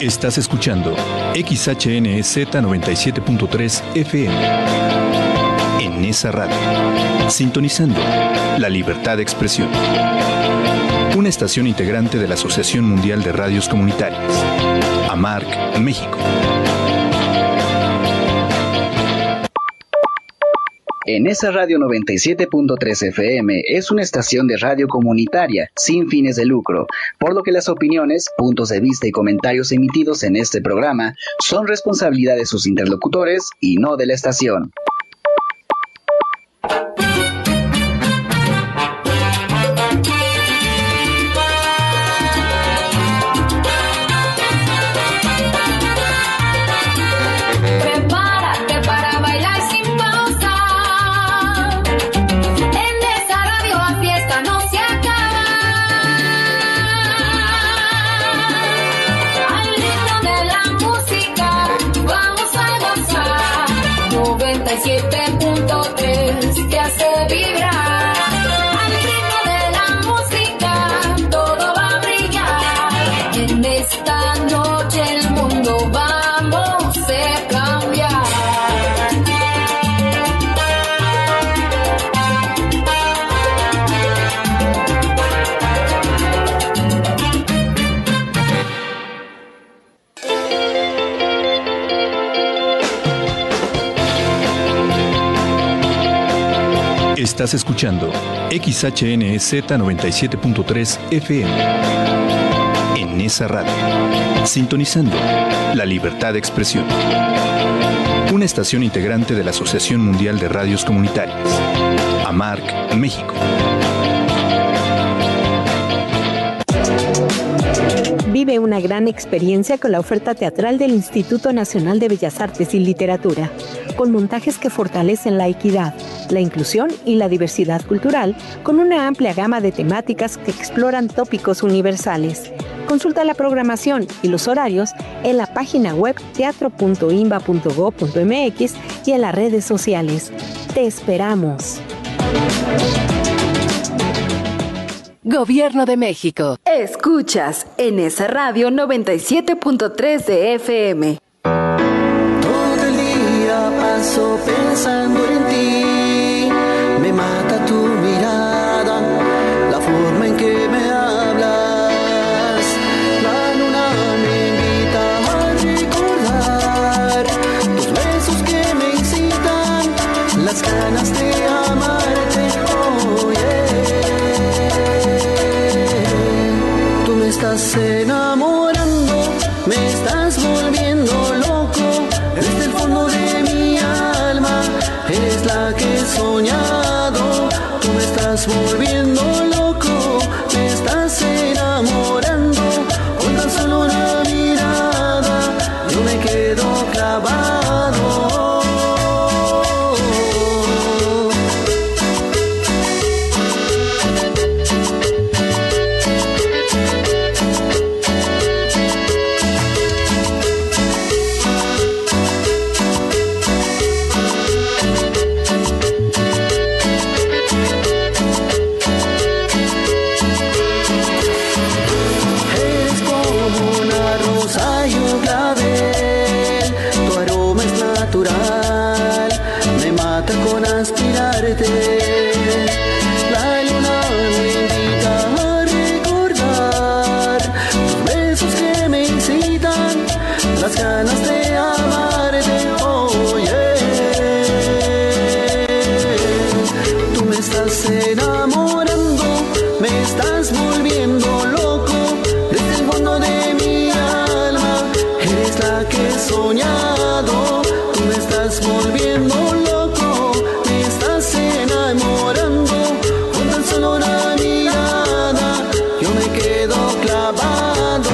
Estás escuchando XHNZ 97.3 FM. En esa radio. Sintonizando la libertad de expresión. Una estación integrante de la Asociación Mundial de Radios Comunitarias. AMARC, México. En esa radio 97.3 FM es una estación de radio comunitaria sin fines de lucro, por lo que las opiniones, puntos de vista y comentarios emitidos en este programa son responsabilidad de sus interlocutores y no de la estación. Te hace vibrar al ritmo de la música, todo va a brillar. En esta noche el mundo vamos a cambiar. Estás escuchando XHNZ 97.3 FM. En esa radio. Sintonizando la libertad de expresión. Una estación integrante de la Asociación Mundial de Radios Comunitarias. AMARC, México. Vive una gran experiencia con la oferta teatral del Instituto Nacional de Bellas Artes y Literatura, con montajes que fortalecen la equidad, la inclusión y la diversidad cultural, con una amplia gama de temáticas que exploran tópicos universales. Consulta la programación y los horarios en la página web teatro.inba.go.mx y en las redes sociales. ¡Te esperamos! Gobierno de México. Escuchas en esa radio 97.3 de FM. Todo el día paso pensando en ti. Me mata tu mirada, la forma en que me hablas. La luna me invita a recordar tus besos que me incitan, las ganas de amarte. Oh, yeah. Tú me estás enamorando, me estás volviendo loco. Desde el fondo de mi alma eres la que he soñado. Tú me estás volviendo loco, me estás enamorando. Con tan solo una mirada yo me quedo clavado. Con aspirarte, la luna me invita a recordar los besos que me incitan, las ganas de amarte. Oh, yeah. Tú me estás enamorando, me estás volviendo loco. Desde el fondo de mi alma eres la que he soñado. Tú me estás volviendo loco, enamorando. Con tan solo una mirada yo me quedo clavado.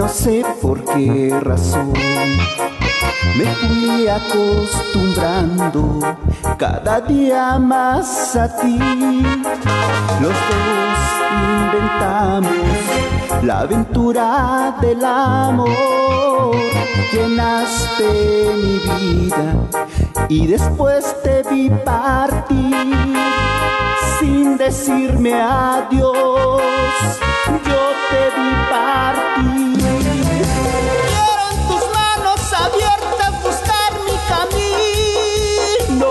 no sé por qué razón me fui acostumbrando cada día más a ti. Los dos inventamos la aventura del amor. Llenaste mi vida y después te vi partir sin decirme adiós. Yo te vi partir. Quiero en tus manos abiertas buscar mi camino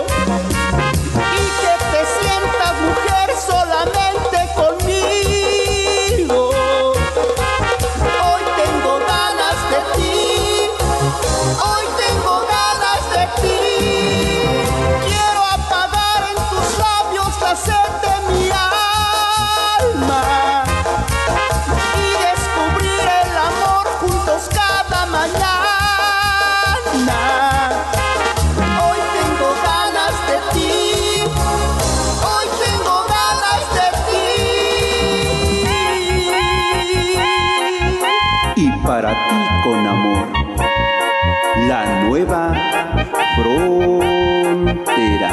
y que te sientas mujer solamente conmigo. Hoy tengo ganas de ti, hoy tengo ganas de ti. Quiero apagar en tus labios la sed de mi alma y descubrir el amor juntos cada mañana. Hoy tengo ganas de ti, hoy tengo ganas de ti. Y para ti con amor, la nueva frontera.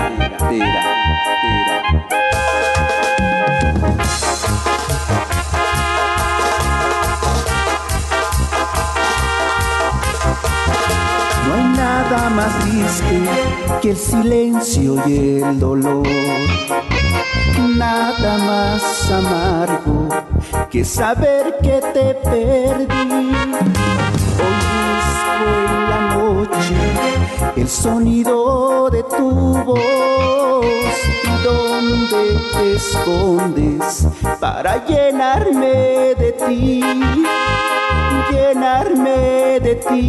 No hay nada más triste que el silencio y el dolor, nada más amargo que saber que te perdí. Hoy busco en la noche el sonido de tu voz, donde te escondes para llenarme de ti, llenarme de ti,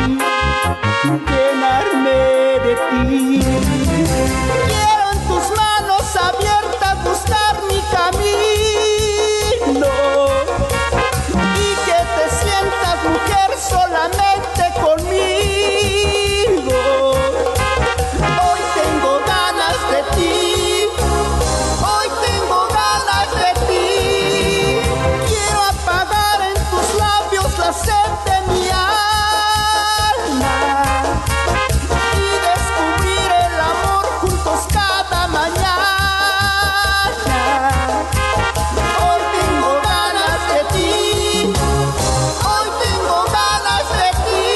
llenarme de ti. Quiero en tus manos abiertas buscar mi camino y que te sientas mujer solamente conmigo. Hoy tengo ganas de ti, hoy tengo ganas de ti. Quiero apagar en tus labios la sed de mi alma y descubrir el amor juntos cada mañana. Hoy tengo ganas de ti, hoy tengo ganas de ti.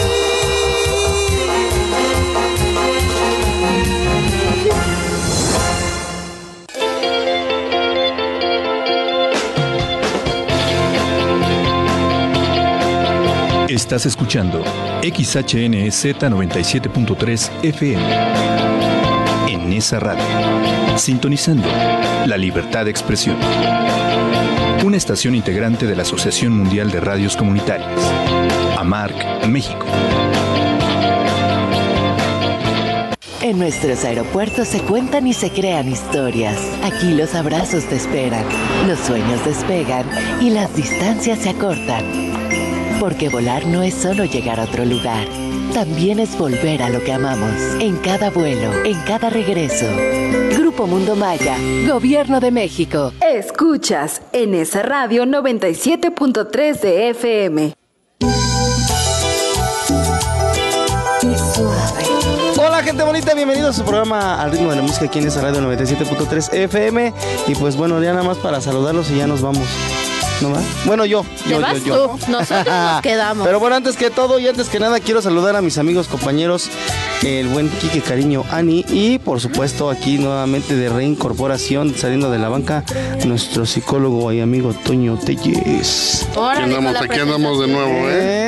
Estás escuchando XHNZ 97.3 FM. En esa radio, sintonizando la libertad de expresión. Una estación integrante de la Asociación Mundial de Radios Comunitarias, AMARC, México. En nuestros aeropuertos se cuentan y se crean historias. Aquí los abrazos te esperan, los sueños despegan y las distancias se acortan. Porque volar no es solo llegar a otro lugar, también es volver a lo que amamos. En cada vuelo, en cada regreso. Grupo Mundo Maya, Gobierno de México. Escuchas en esa radio 97.3 de FM. Hola gente bonita, bienvenidos a su programa Al Ritmo de la Música aquí en esa radio 97.3 FM. Y pues bueno, ya nada más para saludarlos y ya nos vamos. ¿No va? Bueno, yo. Nosotros nos quedamos. Pero bueno, antes que todo y antes que nada quiero saludar a mis amigos, compañeros, el buen Quique Cariño, Ani, y por supuesto aquí nuevamente de reincorporación, saliendo de la banca, nuestro psicólogo y amigo Toño Telles. Aquí andamos de nuevo,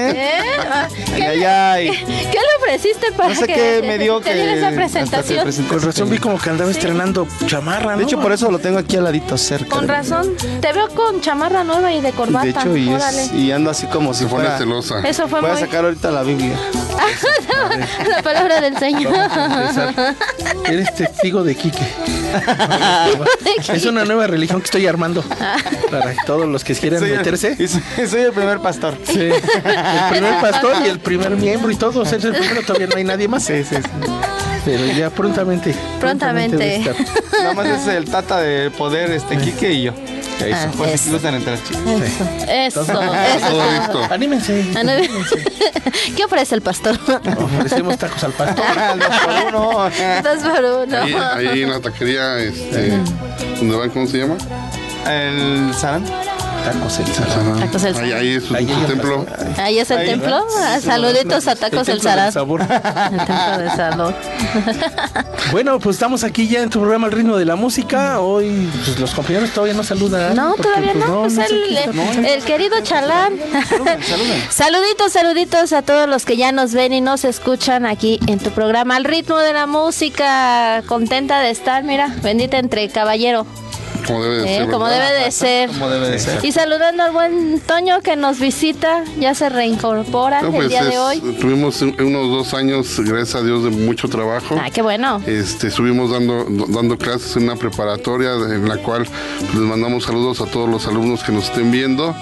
Ay. ¿Qué le ofreciste para no sé que qué me dio te diera esa presentación? Con razón vi como que andaba estrenando chamarra, ¿no? De hecho, por eso lo tengo aquí al ladito cerca. Con razón, te veo con chamarra nueva y de corbata. De hecho, y ando así como si fuera celosa. Eso fue voy a sacar ahorita la Biblia. La palabra del Señor. Eres testigo de Quique. Es una nueva religión que estoy armando para todos los que quieran meterse. Soy el primer pastor. Sí. El primer pastor y el primer miembro y todo. O sea, es el primero, todavía no hay nadie más. Sí. Pero ya prontamente. Nada más es el tata de poder, Quique y yo. Eso. Pues si gustan entre las chicas. Eso. Todo listo. Anímense. ¿Qué ofrece el pastor? Ofrecemos tacos al pastor. 2 por 1. Ahí en la taquería, ¿dónde van? ¿Cómo se llama? El Sarán. Tacos el Sarán. Tacos el Sarán. Ahí es su templo. Ahí es el templo. Saluditos a Tacos el Sarán. El templo del sabor. Bueno, pues estamos aquí ya en tu programa El Ritmo de la Música. Hoy pues, los compañeros todavía no saludan. No, porque, todavía pues, no. Pues el querido Chalán. Saluditos a todos los que ya nos ven y nos escuchan aquí en tu programa El Ritmo de la Música. Contenta de estar, mira, bendita entre caballero. Como debe de ser. Como debe de ser. Y saludando al buen Toño que nos visita, ya se reincorpora el día de hoy. Tuvimos unos 2 años, gracias a Dios, de mucho trabajo. Qué bueno. Estuvimos dando clases en una preparatoria en la cual pues, les mandamos saludos a todos los alumnos que nos estén viendo.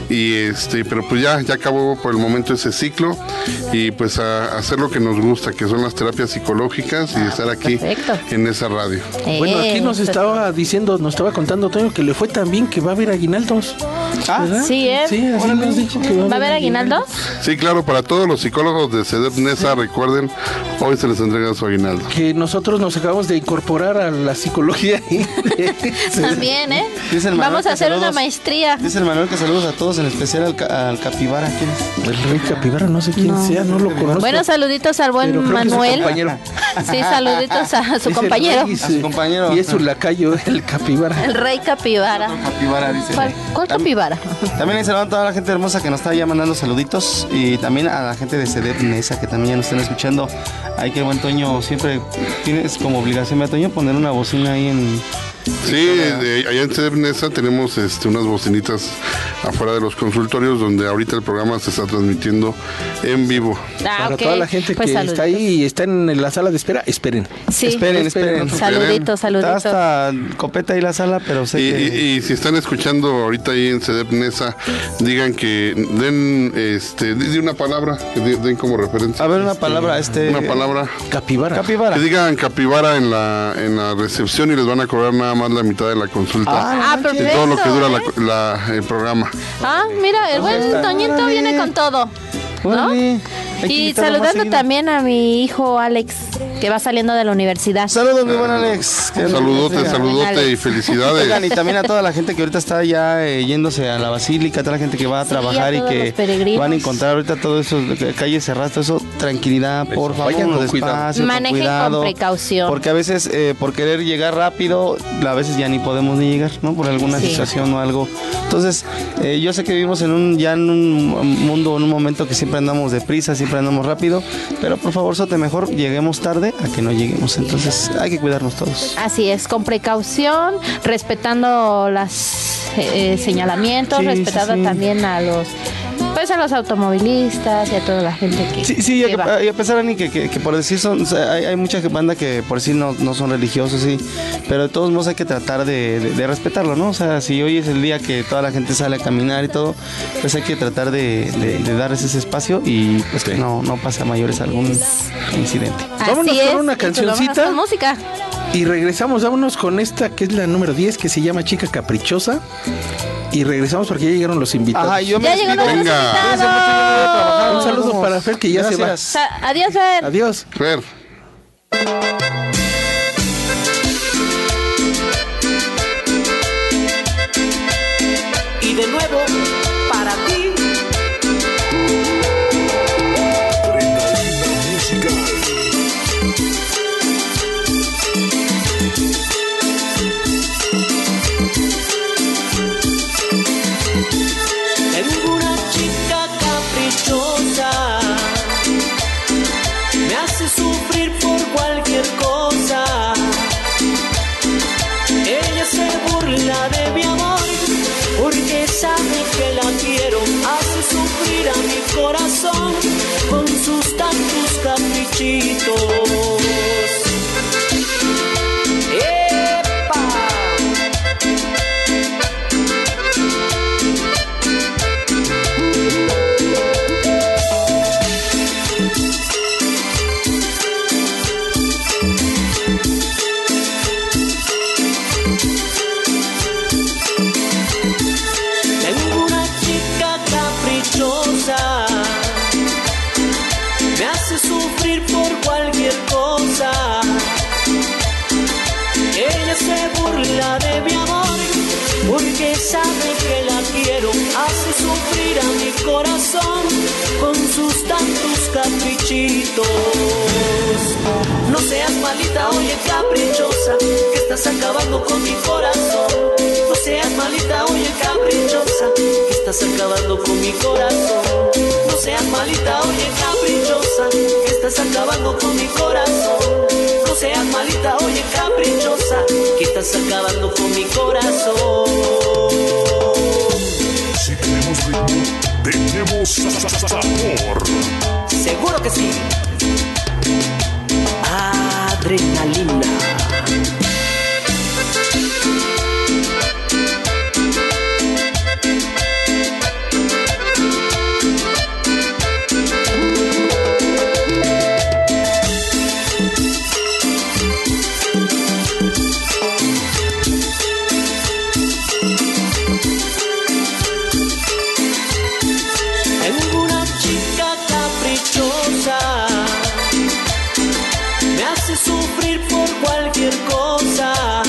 Pero pues ya acabó por el momento ese ciclo y pues a hacer lo que nos gusta, que son las terapias psicológicas y estar aquí en esa radio. Bueno, aquí nos estaba contando Toño que le fue tan bien que va a haber aguinaldos. ¿Verdad? Sí, Sí, así nos dijo que ¿Va a haber aguinaldos? Sí, claro, para todos los psicólogos de CEDEP Nesa, recuerden, hoy se les entrega su aguinaldo. Que nosotros nos acabamos de incorporar a la psicología. También, vamos a hacer una maestría. Dice el Manuel que saludos a todos, en especial al Capibara. ¿Quién es? El rey Capibara, no sé quién sea, no lo conozco. Bueno, saluditos al buen Manuel. Sí, saluditos a su compañero. A su compañero. Y es su lacayo, el Capibara. El rey Capibara. Capibara, dice. ¿Cuál Capibara? También le saludan a toda la gente hermosa que nos está ya mandando saluditos. Y también a la gente de CEDEP Nesa que también ya nos están escuchando. Hay que buen Toño, siempre tienes como obligación, Toño, poner una bocina ahí en... Sí, allá en CEDEP Nesa tenemos unas bocinitas afuera de los consultorios donde ahorita el programa se está transmitiendo en vivo. Para toda la gente que está ahí y está en la sala de espera, esperen. Sí. Esperen. Saluditos. Está hasta copeta ahí la sala, pero sé y si están escuchando ahorita ahí en CEDEP Nesa, digan que den di una palabra, que den como referencia. A ver, una palabra, una palabra. Capibara. Que digan Capibara en la recepción y les van a cobrar nada más la mitad de la consulta. Perfecto. De todo lo que dura el programa. Mira, el buen Toñito viene con todo, ¿no? Y saludando también a mi hijo Alex, que va saliendo de la universidad. Saludos, mi buen Alex. Saludote y felicidades. Oigan, y también a toda la gente que ahorita está ya yéndose a la basílica, a toda la gente que va a trabajar y que van a encontrar ahorita todo eso, calles cerradas, todo eso, tranquilidad, por favor, despacio, manejen con precaución. Porque a veces, por querer llegar rápido, a veces ya ni podemos ni llegar, ¿no? Por alguna situación o algo. Entonces, yo sé que vivimos en un mundo, en un momento que siempre andamos deprisa, siempre andamos rápido, pero por favor, mejor lleguemos tarde a que no lleguemos. Entonces hay que cuidarnos todos. Así es, con precaución, respetando los señalamientos, respetando también a los automovilistas y a toda la gente que y a pesar, Ani, que por decir hay mucha banda que por decir no son religiosos, sí, pero de todos modos hay que tratar de respetarlo, ¿no? O sea, si hoy es el día que toda la gente sale a caminar y todo, pues hay que tratar de darles ese espacio y pues que no pase a mayores algún incidente. Vámonos con una cancioncita. Con música. Y regresamos, vámonos con esta que es la número 10, que se llama Chica Caprichosa. Y regresamos porque ya llegaron los invitados. Ajá, yo me llegaron los invitados. Un saludo para Fer, que ya se va. Adiós, Fer. Adiós. Fer. Y de nuevo, para ti. Tengo una chica caprichosa, me hace sufrir por cualquier caprichitos. No seas malita, oye caprichosa, que estás acabando con mi corazón. No seas malita, oye caprichosa, que estás acabando con mi corazón. No seas malita, oye caprichosa, que estás acabando con mi corazón. No seas malita, oye caprichosa, que estás acabando con mi corazón. Si tenemos ritmo, tenemos sabor. Seguro que sí. Adrenalina. Tengo una chica caprichosa, me hace sufrir por cualquier cosa.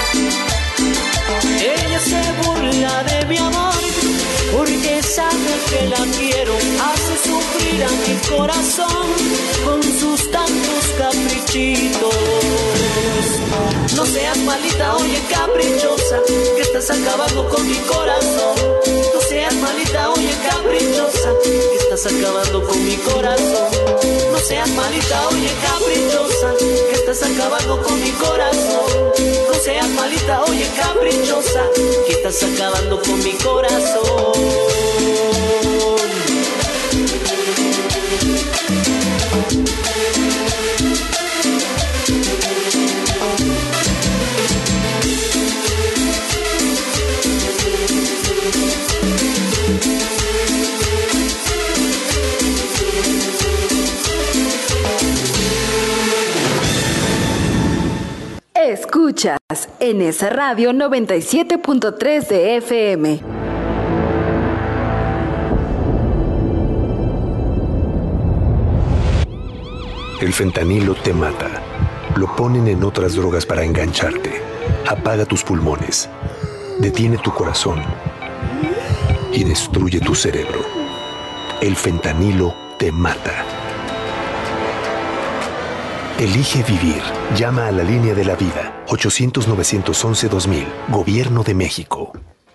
Ella se burla de mi amor porque sabe que la quiero. Hace sufrir a mi corazón con sus tantos caprichitos. No seas malita, oye caprichosa, que estás acabando con mi corazón. No seas malita, oye caprichosa, que estás acabando con mi corazón. No seas malita, oye caprichosa, que estás acabando con mi corazón. No seas malita, oye caprichosa, que estás acabando con mi corazón. Escuchas en esa radio 97.3 de FM. El fentanilo te mata. Lo ponen en otras drogas para engancharte. Apaga tus pulmones. Detiene tu corazón. Y destruye tu cerebro. El fentanilo te mata. Elige vivir. Llama a la línea de la vida. 800-911-2000. Gobierno de México.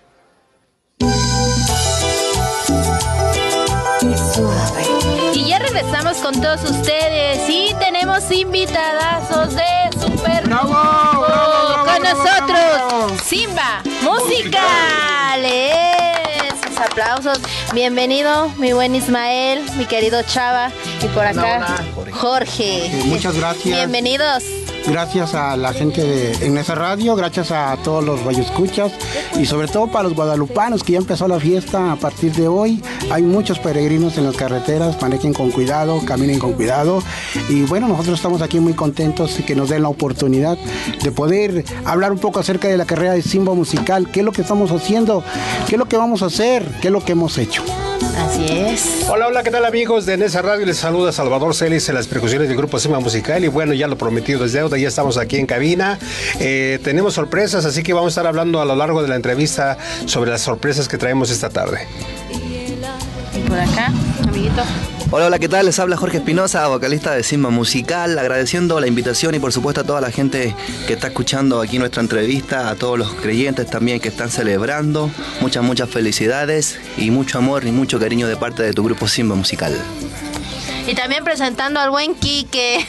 Y ya regresamos con todos ustedes y tenemos invitadazos de super lujo con nosotros. Simba Musical. Esos aplausos. Bienvenido, mi buen Ismael, mi querido Chava, y por acá Jorge. Muchas gracias. Bienvenidos. Gracias a la gente de En esa radio, gracias a todos los radioescuchas y sobre todo para los guadalupanos que ya empezó la fiesta a partir de hoy. Hay muchos peregrinos en las carreteras, manejen con cuidado, caminen con cuidado y bueno, nosotros estamos aquí muy contentos y que nos den la oportunidad de poder hablar un poco acerca de la carrera de Simba Musical, qué es lo que estamos haciendo, qué es lo que vamos a hacer, qué es lo que hemos hecho. Así es. Hola, hola, ¿qué tal amigos de Nesa Radio? Les saluda Salvador Celis en las percusiones del grupo Simba Musical y bueno, ya lo prometido es deuda, ya estamos aquí en cabina. Tenemos sorpresas, así que vamos a estar hablando a lo largo de la entrevista sobre las sorpresas que traemos esta tarde. Y por acá, amiguito. Hola, hola, ¿qué tal? Les habla Jorge Espinosa, vocalista de Simba Musical, agradeciendo la invitación y por supuesto a toda la gente que está escuchando aquí nuestra entrevista, a todos los creyentes también que están celebrando. Muchas felicidades y mucho amor y mucho cariño de parte de tu grupo Simba Musical. Y también presentando al buen Quique.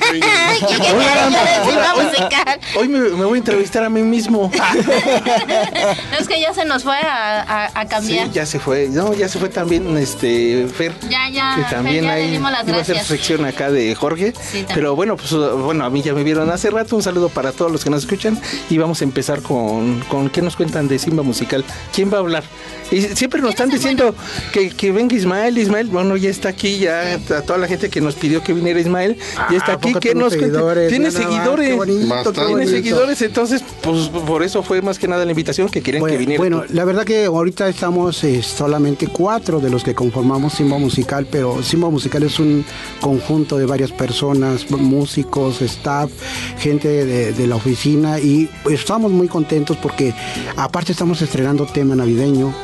Hoy me voy a entrevistar a mí mismo. No, es que ya se nos fue a cambiar. Sí, ya se fue. No, ya se fue también Fer. Ya. Que también Fer, ya ahí le dimos las iba a hacer su sección acá de Jorge. Sí, pero bueno, pues a mí ya me vieron hace rato. Un saludo para todos los que nos escuchan. Y vamos a empezar con ¿qué nos cuentan de Simba Musical? ¿Quién va a hablar? Y siempre nos están diciendo que venga Ismael. Bueno, ya está aquí, ya a toda la gente que nos pidió que viniera Ismael, ya está aquí. ¿Qué nos cuenta? Tiene seguidores. Tiene seguidores, entonces, pues por eso fue más que nada la invitación que querían que viniera. Bueno, la verdad que ahorita estamos solamente 4 de los que conformamos Simba Musical, pero Simba Musical es un conjunto de varias personas, músicos, staff, gente de la oficina y estamos muy contentos porque aparte estamos estrenando tema navideño.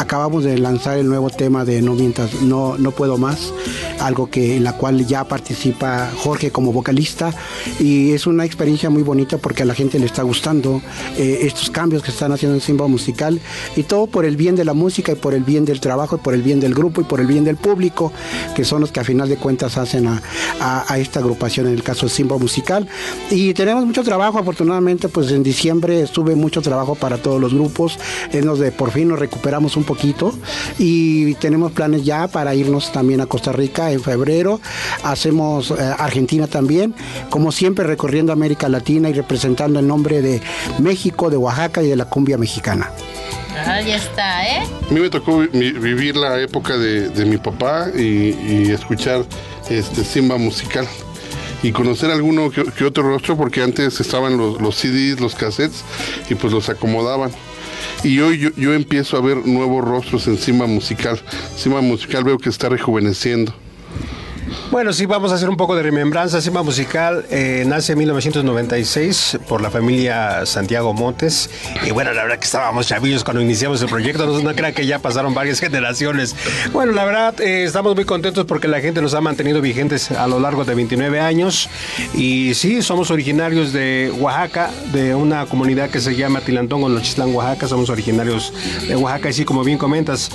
acabamos de lanzar el nuevo tema de No Puedo Más, algo en la cual ya participa Jorge como vocalista, y es una experiencia muy bonita porque a la gente le está gustando estos cambios que están haciendo en Simba Musical, y todo por el bien de la música y por el bien del trabajo y por el bien del grupo y por el bien del público, que son los que a final de cuentas hacen a esta agrupación, en el caso de Simba Musical. Y tenemos mucho trabajo, afortunadamente, pues en diciembre estuve mucho trabajo para todos los grupos, en donde por fin nos recuperamos un poquito y tenemos planes ya para irnos también a Costa Rica en febrero. Hacemos Argentina también, como siempre recorriendo América Latina y representando el nombre de México, de Oaxaca y de la cumbia mexicana. Ahí está, ¿eh? A mí me tocó vivir la época de mi papá y escuchar Simba Musical y conocer alguno que otro rostro, porque antes estaban los CDs, los cassettes, y pues los acomodaban. Y hoy yo empiezo a ver nuevos rostros en Simba Musical. Simba Musical veo que está rejuveneciendo. Bueno, sí, vamos a hacer un poco de remembranza. Simba Musical nace en 1996 por la familia Santiago Montes. Y bueno, la verdad que estábamos chavillos cuando iniciamos el proyecto. No crean que ya pasaron varias generaciones. Bueno, la verdad estamos muy contentos porque la gente nos ha mantenido vigentes a lo largo de 29 años. Y sí, somos originarios de Oaxaca, de una comunidad que se llama Tilantongo, Nochistlán, Oaxaca. Somos originarios de Oaxaca y sí, como bien comentas,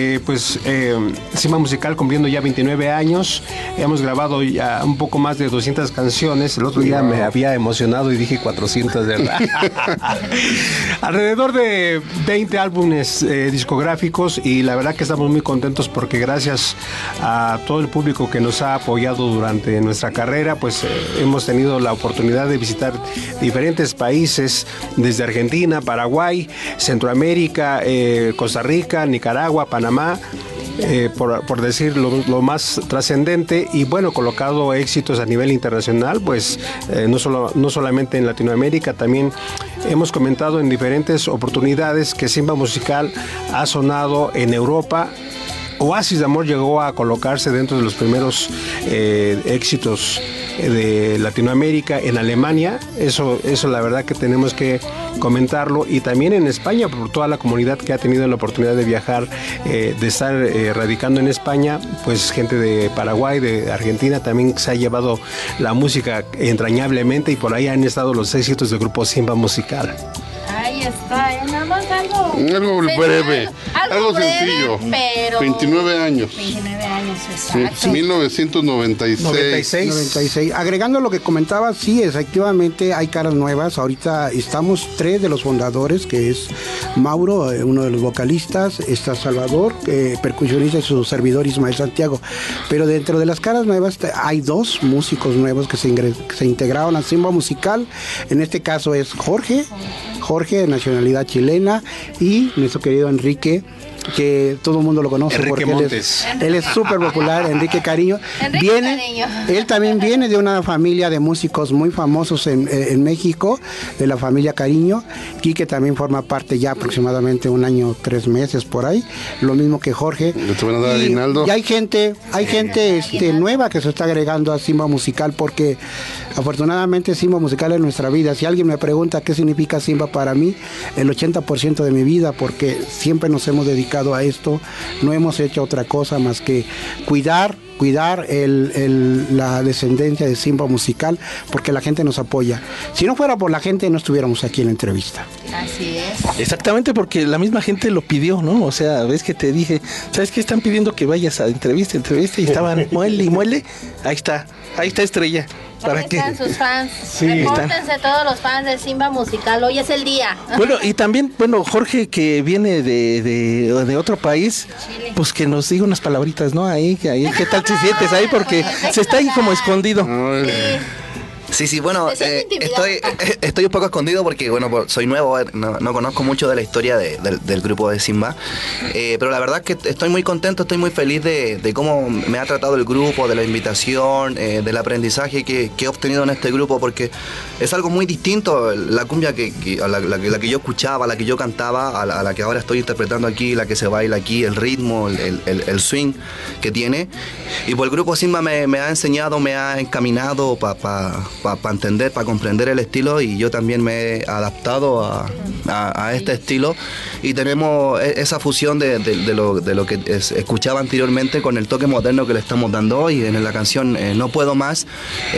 Simba Musical cumpliendo ya 29 años. Hemos grabado ya un poco más de 200 canciones. El otro día me había emocionado y dije 400, ¿verdad? Alrededor de 20 álbumes discográficos, y la verdad que estamos muy contentos porque gracias a todo el público que nos ha apoyado durante nuestra carrera, pues hemos tenido la oportunidad de visitar diferentes países, desde Argentina, Paraguay, Centroamérica, Costa Rica, Nicaragua, Panamá. Por decir lo más trascendente, y bueno, colocado éxitos a nivel internacional, pues no solamente en Latinoamérica, también hemos comentado en diferentes oportunidades que Simba Musical ha sonado en Europa. Oasis de Amor llegó a colocarse dentro de los primeros éxitos de Latinoamérica, en Alemania. Eso la verdad que tenemos que comentarlo, y también en España, por toda la comunidad que ha tenido la oportunidad de viajar, de estar radicando en España, pues gente de Paraguay, de Argentina, también se ha llevado la música entrañablemente, y por ahí han estado los éxitos del grupo Simba Musical. Ahí está, nada más algo breve, algo sencillo. Pero 29 años. 29 años, exacto. Sí, 1996. Agregando lo que comentaba, sí, efectivamente hay caras nuevas. Ahorita estamos 3 de los fundadores, que es Mauro, uno de los vocalistas, está Salvador, percusionista, y su servidor Ismael Santiago. Pero dentro de las caras nuevas hay 2 músicos nuevos que se integraron a Simba Musical. En este caso es Jorge, de nacionalidad chilena, y nuestro querido Enrique, que todo el mundo lo conoce, Enrique porque Montes. él es súper popular, Enrique Cariño. Él también viene de una familia de músicos muy famosos en México, de la familia Cariño. Quique también forma parte ya aproximadamente 1 año, 3 meses por ahí, lo mismo que Jorge. Y hay gente nueva que se está agregando a Simba Musical, porque afortunadamente Simba Musical es nuestra vida. Si alguien me pregunta qué significa Simba para mí, el 80% de mi vida, porque siempre nos hemos dedicado a esto, no hemos hecho otra cosa más que cuidar la descendencia de Simba Musical, porque la gente nos apoya. Si no fuera por la gente, no estuviéramos aquí en la entrevista. Así es. Exactamente, porque la misma gente lo pidió, ¿no? O sea, ves que te dije, ¿sabes qué? Están pidiendo que vayas a entrevista, y estaban muele y muele. Ahí está Estrella. ¿Para qué? Están sus fans. Sí, repórtense todos los fans de Simba Musical. Hoy es el día. Bueno, y también, Jorge, que viene de otro país, Chile, pues que nos diga unas palabritas, ¿no? Ahí, ¿qué tal te sientes ahí? Porque se está ahí como escondido. Sí, bueno, estoy un poco escondido porque, bueno, soy nuevo, no conozco mucho de la historia del grupo de Simba, pero la verdad es que estoy muy contento, estoy muy feliz de cómo me ha tratado el grupo, de la invitación, del aprendizaje que he obtenido en este grupo, porque es algo muy distinto, la cumbia la que yo escuchaba, la que yo cantaba, a la que ahora estoy interpretando aquí, la que se baila aquí, el ritmo, el swing que tiene, y pues el grupo Simba me ha enseñado, me ha encaminado para para entender, para comprender el estilo, y yo también me he adaptado a este estilo, y tenemos esa fusión de lo que escuchaba anteriormente con el toque moderno que le estamos dando hoy. En la canción No Puedo Más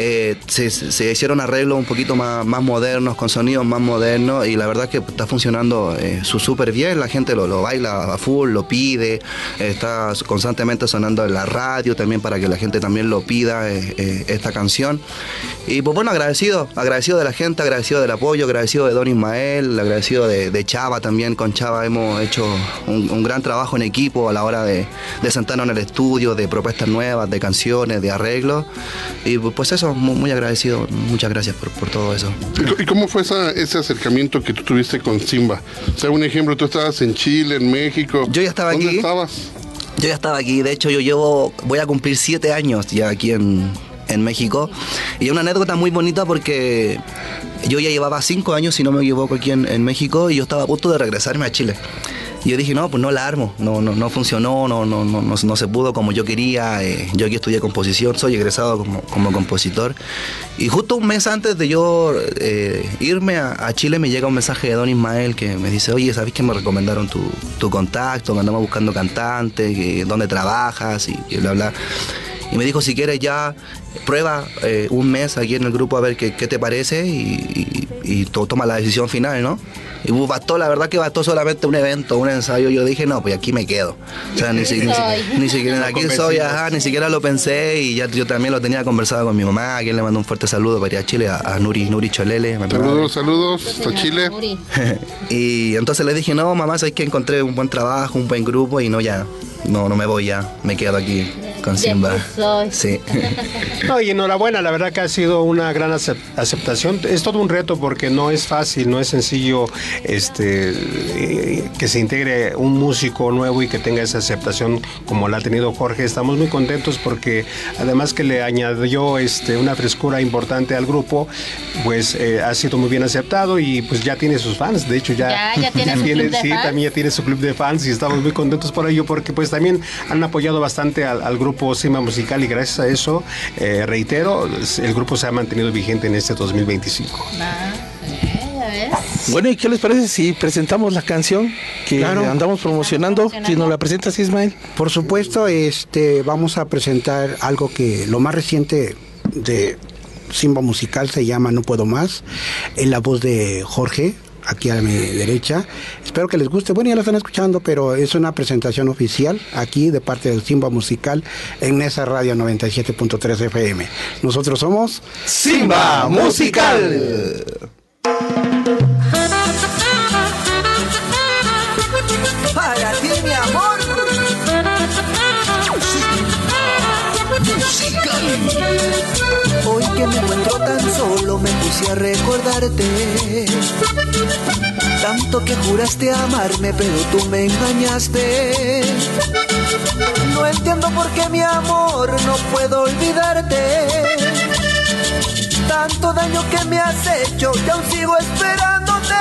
se hicieron arreglos un poquito más modernos, con sonidos más modernos, y la verdad es que está funcionando súper bien. La gente lo baila a full, lo pide, está constantemente sonando en la radio también para que la gente también lo pida, esta canción. Y pues bueno, agradecido de la gente, agradecido del apoyo, agradecido de Don Ismael, agradecido de Chava también. Con Chava hemos hecho un gran trabajo en equipo a la hora de sentarnos en el estudio, de propuestas nuevas, de canciones, de arreglos. Y pues eso, muy agradecido, muchas gracias por todo eso. ¿Y cómo fue ese acercamiento que tú tuviste con Simba? O sea, un ejemplo, tú estabas en Chile, en México. Yo ya estaba aquí. ¿Dónde estabas? Yo ya estaba aquí, de hecho voy a cumplir 7 años ya aquí en México, y es una anécdota muy bonita porque yo ya llevaba 5 años, si no me equivoco, aquí en México, y yo estaba a punto de regresarme a Chile. Y yo dije, no, pues no la armo, no funcionó, no se pudo como yo quería. Yo aquí estudié composición, soy egresado como compositor. Y justo un mes antes de yo irme a Chile me llega un mensaje de Don Ismael que me dice, oye, ¿sabes que me recomendaron tu contacto? Que andamos buscando cantantes, ¿dónde trabajas? Y bla, bla. Y me dijo, si quieres ya prueba un mes aquí en el grupo a ver qué te parece y toma la decisión final, ¿no? Y la verdad que bastó solamente un evento, un ensayo. Yo dije, no, pues aquí me quedo. O sea, ni siquiera aquí soy, ni siquiera lo pensé, y ya yo también lo tenía conversado con mi mamá, a quien le mando un fuerte saludo para ir a Chile, a Nuri Cholele. Saludos a Chile. Y entonces le dije, no, mamá, sabes que encontré un buen trabajo, un buen grupo, y no me voy ya, me quedo aquí con Simba. Sí. No, y enhorabuena, la verdad que ha sido una gran aceptación. Es todo un reto porque no es fácil, no es sencillo que se integre un músico nuevo y que tenga esa aceptación como la ha tenido Jorge. Estamos muy contentos porque además que le añadió una frescura importante al grupo, pues ha sido muy bien aceptado y pues ya tiene sus fans. De hecho ya tiene su club de fans. También ya tiene su club de fans, y estamos muy contentos por ello porque pues también han apoyado bastante al grupo Simba Musical, y gracias a eso, reitero, el grupo se ha mantenido vigente en este 2025. Bueno, ¿y qué les parece si presentamos la canción que andamos promocionando? Si nos la presentas, Ismael. Por supuesto, vamos a presentar algo que lo más reciente de Simba Musical se llama No Puedo Más, en la voz de Jorge, aquí a mi derecha. Espero que les guste. Bueno, ya lo están escuchando, pero es una presentación oficial aquí de parte del Simba Musical en esa radio 97.3 FM. Nosotros somos Simba Musical. Para ti, mi amor. Musical. Hoy que me encuentro tan solo me puse a recordarte. Tanto que juraste amarme, pero tú me engañaste. No entiendo por qué, mi amor, no puedo olvidarte. Tanto daño que me has hecho, que aún sigo esperándote.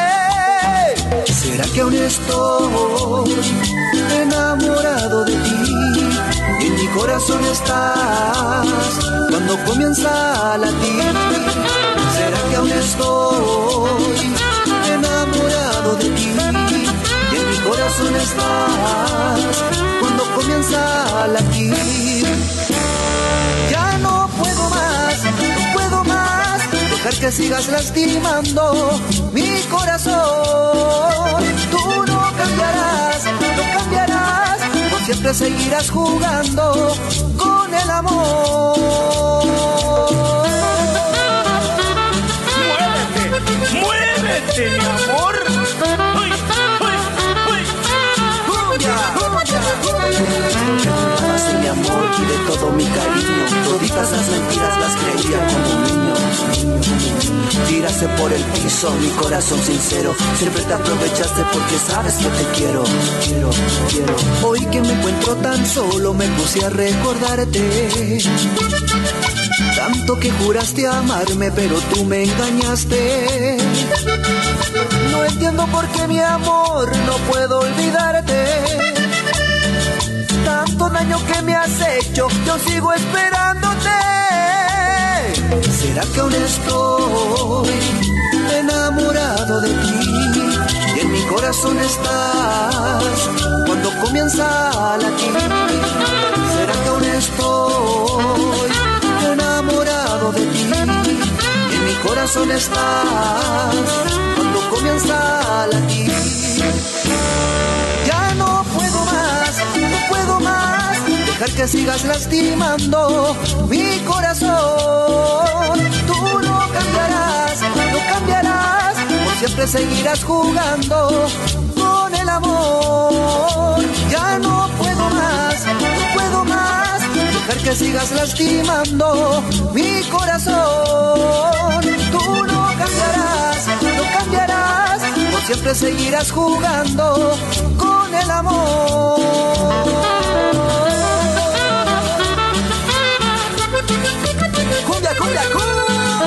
¿Será que aún estoy enamorado de ti? En mi corazón estás cuando comienza a latir. ¿Será que aún estoy enamorado de ti? Y en mi corazón estás cuando comienza a latir. Ya no puedo más, no puedo más dejar que sigas lastimando mi corazón. Tú no cambiarás, no cambiarás, por siempre seguirás jugando con el amor. ¡Muévete! ¡Muévete, mi amor! ¡Uy, uy, uy! Mi amor y de todo mi cariño, toditas las mentiras las creía como un niño. Tiraste por el piso mi corazón sincero, siempre te aprovechaste porque sabes que te quiero. Hoy que me encuentro tan solo me puse a recordarte. Tanto que juraste amarme, pero tú me engañaste. No entiendo por qué, mi amor, no puedo olvidarte. Tanto daño que me has hecho, yo sigo esperándote. ¿Será que aún estoy enamorado de ti? Y en mi corazón estás cuando comienza a latir. ¿Será que aún estoy enamorado de ti? Y en mi corazón estás cuando comienza a latir. Ya no puedo más dejar que sigas lastimando mi corazón. Tú no cambiarás, por siempre seguirás jugando con el amor. Ya no puedo más dejar que sigas lastimando mi corazón. Tú no cambiarás, por siempre seguirás jugando con el amor. Cumbia, cumbia, cumbia.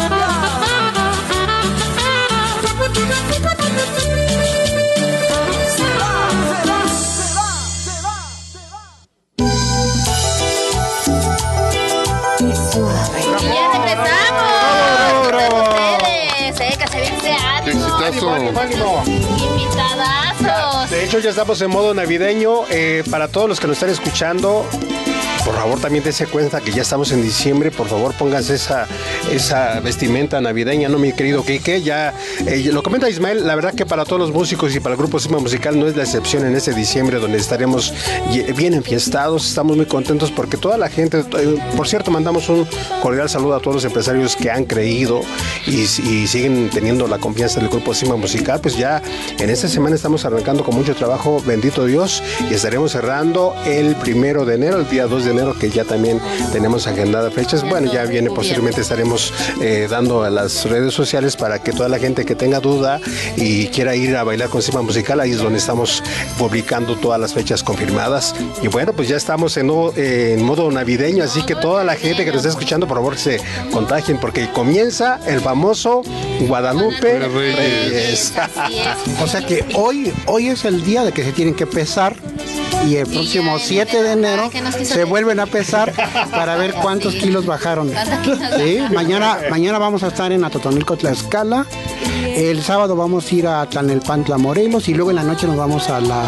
Invitadazos. De hecho, ya estamos en modo navideño. Para todos los que nos están escuchando, por favor, también dense cuenta que ya estamos en diciembre. Por favor, pónganse esa vestimenta navideña, ¿no, mi querido Quique? Ya lo comenta Ismael. La verdad que para todos los músicos y para el grupo Simba Musical no es la excepción en ese diciembre, donde estaremos bien enfiestados. Estamos muy contentos porque toda la gente, por cierto, mandamos un cordial saludo a todos los empresarios que han creído y siguen teniendo la confianza del grupo Simba Musical. Pues ya en esta semana estamos arrancando con mucho trabajo, bendito Dios, y estaremos cerrando el 1 de enero, el día 2 de enero, que ya también tenemos agendadas fechas. Bueno, ya viene, posiblemente estaremos dando a las redes sociales para que toda la gente que tenga duda y quiera ir a bailar con Simba Musical, ahí es donde estamos publicando todas las fechas confirmadas. Y bueno, pues ya estamos en modo navideño, así que toda la gente que nos está escuchando, por favor, se contagien, porque comienza el famoso Guadalupe Reyes. O sea que hoy es el día de que se tienen que pesar, y el próximo 7 de enero se vuelven a pesar para ver cuántos kilos bajaron. ¿Sí? Mañana vamos a estar en Atotonilco, Tlaxcala. El sábado vamos a ir a Tlalnepantla, Morelos, y luego en la noche nos vamos a la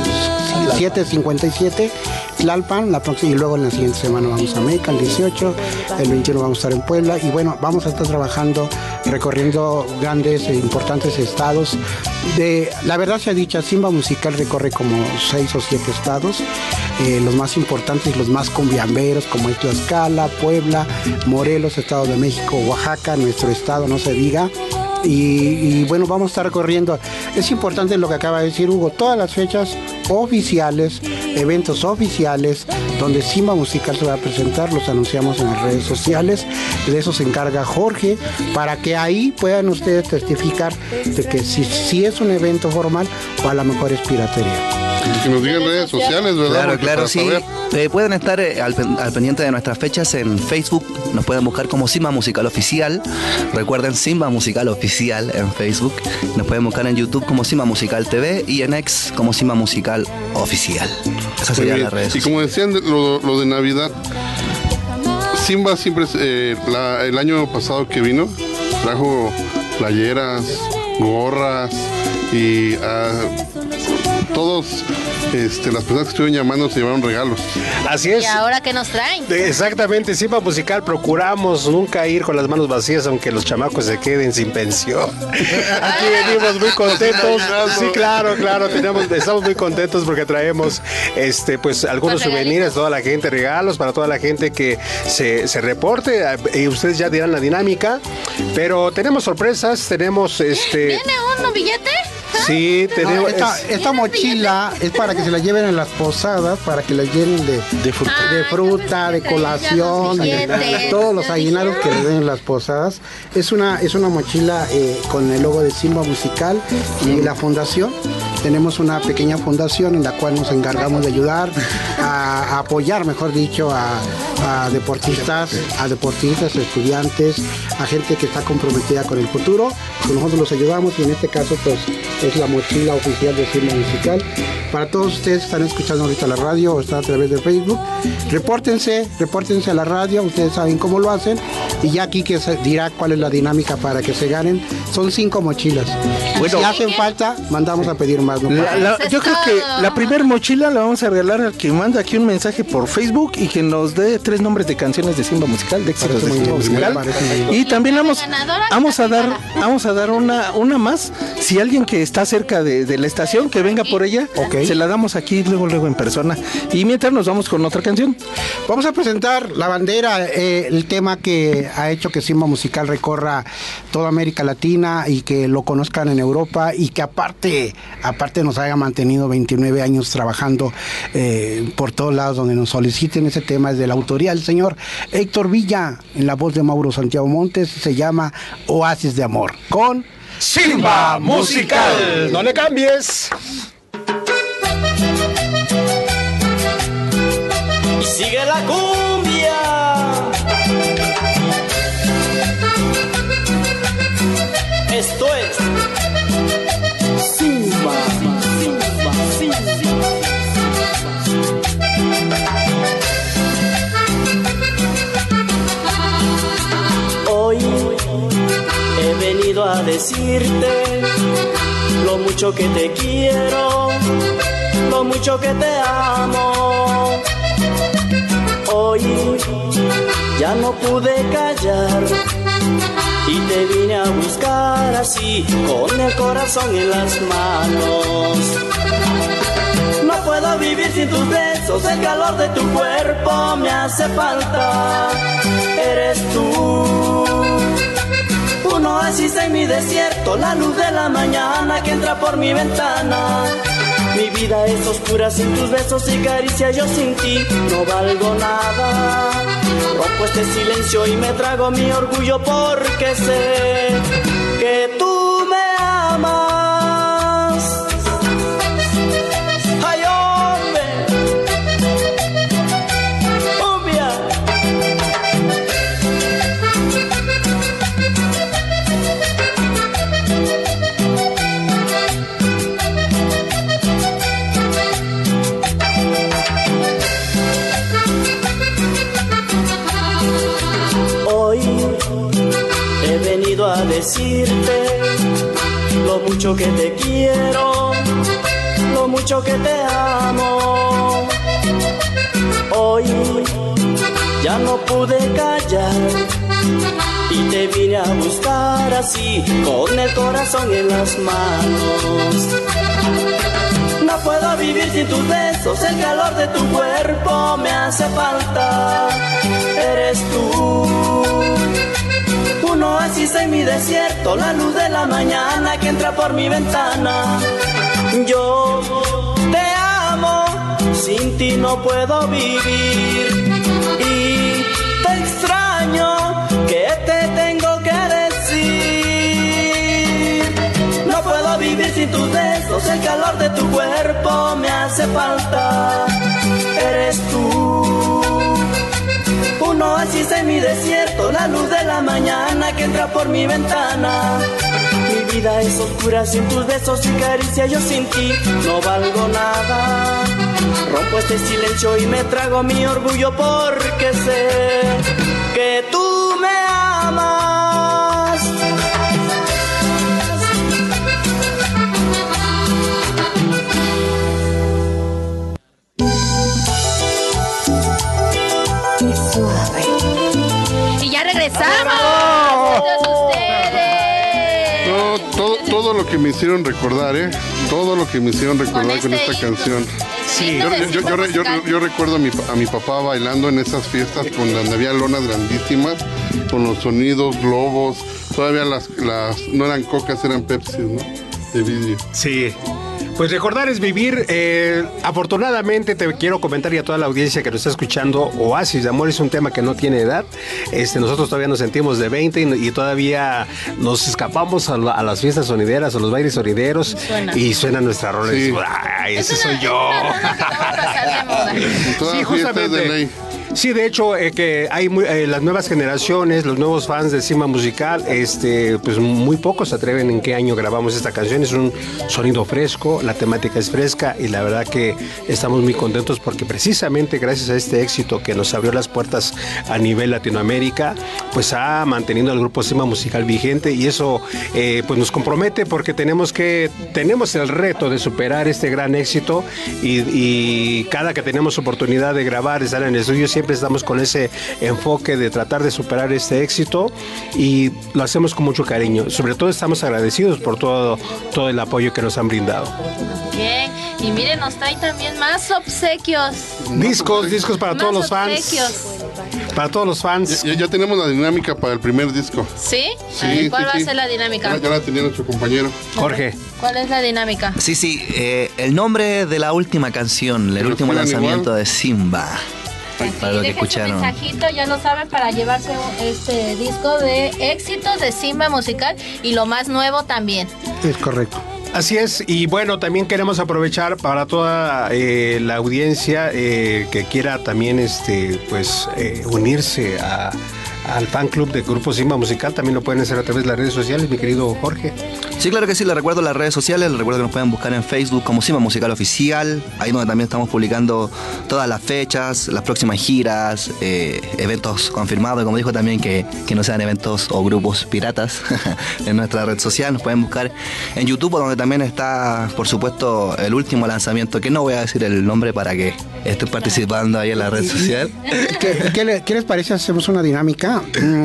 757 Tlalpan, la próxima, y luego en la siguiente semana vamos a Meca, el 18, el 21 vamos a estar en Puebla, y bueno, vamos a estar trabajando, recorriendo grandes e importantes estados. La verdad sea dicha, Simba Musical recorre como 6 o 7 estados, los más importantes y los más cumbiamberos, como es Tlaxcala, Puebla, Morelos, Estado de México, Oaxaca, nuestro estado, no se diga. Y bueno, vamos a estar recorriendo. Es importante lo que acaba de decir Hugo, todas las fechas oficiales, eventos oficiales donde Simba Musical se va a presentar, los anunciamos en las redes sociales. De eso se encarga Jorge, para que ahí puedan ustedes testificar de que si es un evento formal o a lo mejor es piratería. Que nos digan redes sociales, ¿verdad? Claro, sí. Pueden estar al pendiente de nuestras fechas en Facebook. Nos pueden buscar como Simba Musical Oficial. Recuerden, Simba Musical Oficial en Facebook. Nos pueden buscar en YouTube como Simba Musical TV y en X como Simba Musical Oficial. Esas serían las redes. Y como decían lo de Navidad, Simba siempre, el año pasado que vino, trajo playeras, gorras y todos las personas que estuvieron llamando se llevaron regalos. Así es. ¿Y ahora qué nos traen? Exactamente, Simba Musical procuramos nunca ir con las manos vacías, aunque los chamacos se queden sin pensión. Aquí venimos muy contentos. Sí, claro, estamos muy contentos porque traemos pues algunos souvenirs a toda la gente, regalos para toda la gente que se reporte, y ustedes ya dirán la dinámica, pero tenemos sorpresas, tenemos ¿Viene un billete? Sí, tenemos. Esta mochila es para que se la lleven en las posadas, para que la llenen de fruta, de colación, de todos los aguinaldos que le den en las posadas. Es una mochila con el logo de Simba Musical y la fundación. Tenemos una pequeña fundación en la cual nos encargamos de ayudar a apoyar, mejor dicho, a deportistas, estudiantes, a gente que está comprometida con el futuro, pues nosotros los ayudamos y en este caso pues es la mochila oficial de Simba Musical. Para todos ustedes que están escuchando ahorita la radio o están a través de Facebook, repórtense a la radio, ustedes saben cómo lo hacen y ya aquí que se dirá cuál es la dinámica para que se ganen. Son 5 mochilas. Bueno, si hacen falta, mandamos a pedir más. ¿No? Yo creo que la primer mochila la vamos a regalar al que manda aquí un mensaje por Facebook y que nos dé 3 nombres de canciones de Simba Musical, de éxitos de Simba Musical. Y también vamos a dar una más. Si alguien que está cerca de la estación, que venga por ella, se la damos aquí luego en persona. Y mientras nos vamos con otra canción. Vamos a presentar La Bandera, el tema que ha hecho que Simba Musical recorra toda América Latina y que lo conozcan en Europa y que aparte nos haya mantenido 29 años trabajando por todos lados donde nos soliciten. Ese tema es de la autoría del señor Héctor Villa, en la voz de Mauro Santiago Montes, se llama Oasis de Amor, con Simba Musical. No le cambies. Y sigue la cumbia. Esto es Simba. Hoy he venido a decirte lo mucho que te quiero, lo mucho que te amo. Hoy ya no pude callar y te vine a buscar así, con el corazón en las manos. No puedo vivir sin tus besos, el calor de tu cuerpo me hace falta. Eres tú, un oasis en mi desierto, la luz de la mañana que entra por mi ventana. Mi vida es oscura sin tus besos y caricias, yo sin ti no valgo nada. Rompo este silencio y me trago mi orgullo porque sé que tú me amas. Ay, hombre, cumbia. A decirte lo mucho que te quiero, lo mucho que te amo. Hoy ya no pude callar y te vine a buscar así, con el corazón en las manos. No puedo vivir sin tus besos, el calor de tu cuerpo me hace falta. Eres tú, un oasis en mi desierto, la luz de la mañana que entra por mi ventana. Yo te amo, sin ti no puedo vivir y te extraño, ¿qué te tengo que decir? No puedo vivir sin tus besos, el calor de tu cuerpo me hace falta. Eres tú, un oasis en mi desierto, la luz de la mañana que entra por mi ventana. Mi vida es oscura sin tus besos y caricias, yo sin ti no valgo nada. Rompo este silencio y me trago mi orgullo porque sé que tú me amas. Y ya regresamos. Todo lo que me hicieron recordar, todo lo que me hicieron recordar con esta canción. Sí. Yo recuerdo a mi papá bailando en esas fiestas donde había lonas grandísimas, con los sonidos, globos. Todavía las no eran cocas, eran Pepsi, ¿no? De vidrio. Sí. Pues recordar es vivir. Afortunadamente te quiero comentar y a toda la audiencia que nos está escuchando, Oasis de Amor es un tema que no tiene edad. Nosotros todavía nos sentimos de 20 y todavía nos escapamos a las fiestas sonideras, a los bailes sonideros y suena nuestra rola. Sí. ¡Ay, ese soy yo! Sí, justamente. Sí, de hecho, que hay las nuevas generaciones, los nuevos fans de Simba Musical, pues muy pocos se atreven en qué año grabamos esta canción. Es un sonido fresco, la temática es fresca y la verdad que estamos muy contentos porque precisamente gracias a este éxito que nos abrió las puertas a nivel Latinoamérica, pues ha mantenido al grupo Simba Musical vigente y eso pues nos compromete porque tenemos el reto de superar este gran éxito y cada que tenemos oportunidad de grabar, estar en el estudio, siempre estamos con ese enfoque de tratar de superar este éxito y lo hacemos con mucho cariño. Sobre todo estamos agradecidos por todo el apoyo que nos han brindado. Bien, y miren, nos traen también más obsequios. Discos para todos los fans. Obsequios. Para todos los fans. Ya tenemos la dinámica para el primer disco. ¿Sí? Sí, ¿Cuál va a sí. ser la dinámica? Ya la tenía nuestro compañero. Jorge. ¿Cuál es la dinámica? Sí, el nombre de la última canción, el último lanzamiento de Simba. Para lo que escucharon. Un mensajito, ya lo saben, para llevarse este disco de éxitos de Simba Musical y lo más nuevo también. Es correcto. Así es, y bueno, también queremos aprovechar para toda la audiencia que quiera también unirse al fan club de Grupo Simba Musical, también lo pueden hacer a través de las redes sociales, mi querido Jorge. Sí, claro que sí, les recuerdo las redes sociales, les recuerdo que nos pueden buscar en Facebook como Simba Musical Oficial, ahí donde también estamos publicando todas las fechas, las próximas giras, eventos confirmados, y como dijo también que no sean eventos o grupos piratas en nuestra red social. Nos pueden buscar en YouTube, donde también está, por supuesto, el último lanzamiento, que no voy a decir el nombre para que estén participando ahí en la red social. ¿Qué les parece? Hacemos una dinámica.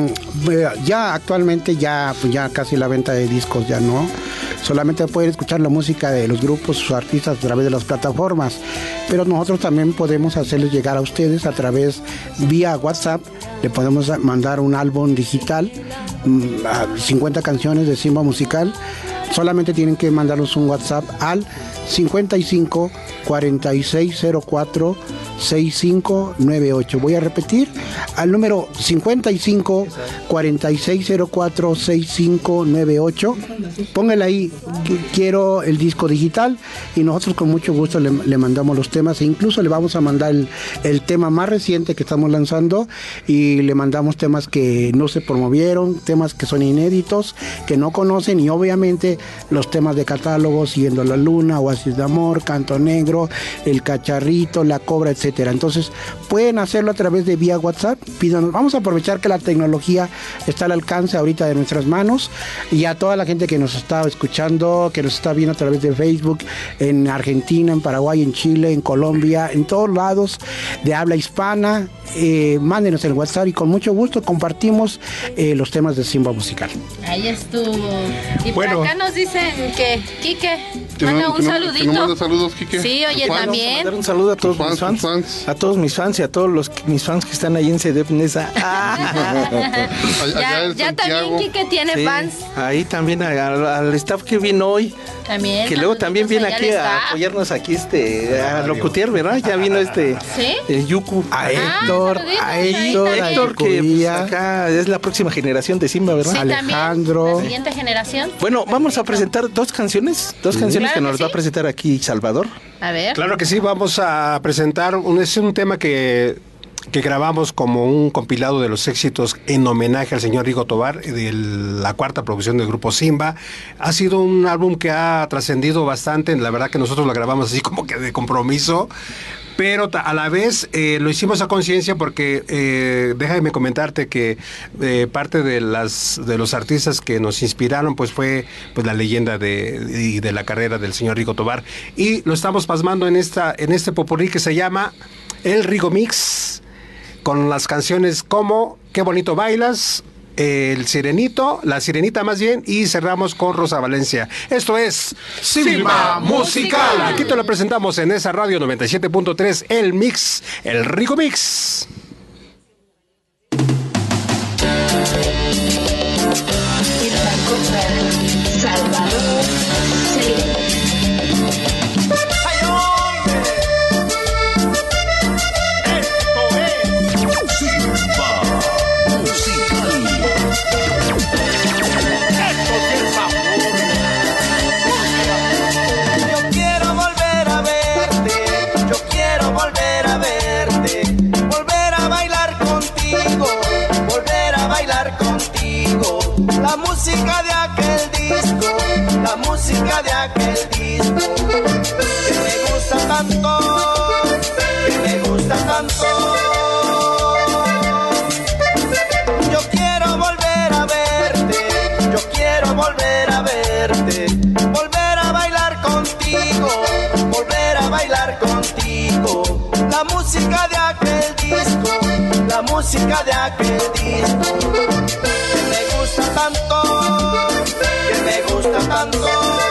Ya actualmente ya casi la venta de discos ya no. Solamente pueden escuchar la música de los grupos, sus artistas a través de las plataformas. Pero nosotros también podemos hacerles llegar a ustedes a través vía WhatsApp. Le podemos mandar un álbum digital, 50 canciones de Simba Musical. Solamente tienen que mandarnos un WhatsApp al 55 4604 6598. Voy a repetir al número 55 4604 6598. Póngale ahí, quiero el disco digital, y nosotros con mucho gusto le mandamos los temas, e incluso le vamos a mandar el tema más reciente que estamos lanzando, y le mandamos temas que no se promovieron, temas que son inéditos, que no conocen, y obviamente los temas de catálogo, Siguiendo la Luna, Oasis de Amor, Canto Negro, El Cacharrito, La Cobra, etcétera. Entonces pueden hacerlo a través de vía WhatsApp. Pídanos. Vamos a aprovechar que la tecnología está al alcance ahorita de nuestras manos, y a toda la gente que nos está escuchando, que nos está viendo a través de Facebook, en Argentina, en Paraguay, en Chile, en Colombia, en todos lados de habla hispana, mándenos el WhatsApp y con mucho gusto compartimos los temas de Simba Musical. Ahí estuvo. Y bueno, por acá nos dicen que Quique manda un saludito. Que no manda saludos, Quique. Sí, oye, también. Mandar un saludo a todos mis fans, a todos mis fans y a todos mis fans que están ahí en CDF Nesa. Ya también Quique tiene fans. Ahí también al staff que vino hoy. También. Que luego también viene aquí a apoyarnos aquí a Locutier, ¿verdad? Ya vino ¿sí? Yuku. A Héctor, Héctor, que pues, acá es la próxima generación de Simba, ¿verdad? Sí, Alejandro. También, la siguiente generación. Bueno, vamos a presentar dos canciones claro que nos va a presentar aquí Salvador. A ver. Claro que sí, vamos a presentar es un tema que grabamos como un compilado de los éxitos en homenaje al señor Rigo Tobar, de la cuarta producción del grupo Simba. Ha sido un álbum que ha trascendido bastante, la verdad que nosotros lo grabamos así como que de compromiso, pero a la vez lo hicimos a conciencia porque déjame comentarte que parte de los artistas que nos inspiraron pues fue pues la leyenda de la carrera del señor Rigo Tobar, y lo estamos plasmando en este popurrí que se llama El Rigo Mix, con las canciones como Qué Bonito Bailas, El Sirenito, La Sirenita más bien, y cerramos con Rosa Valencia. Esto es Simba Musical. Aquí te lo presentamos en esa radio 97.3, el mix, el Rigo Mix. Salvador, sí. Volver a música de aquel disco que me gusta tanto, que me gusta tanto. Yo quiero volver a verte, yo quiero volver a verte, volver a bailar contigo, volver a bailar contigo. La música de aquel disco, la música de aquel disco que me gusta tanto, que me gusta tanto.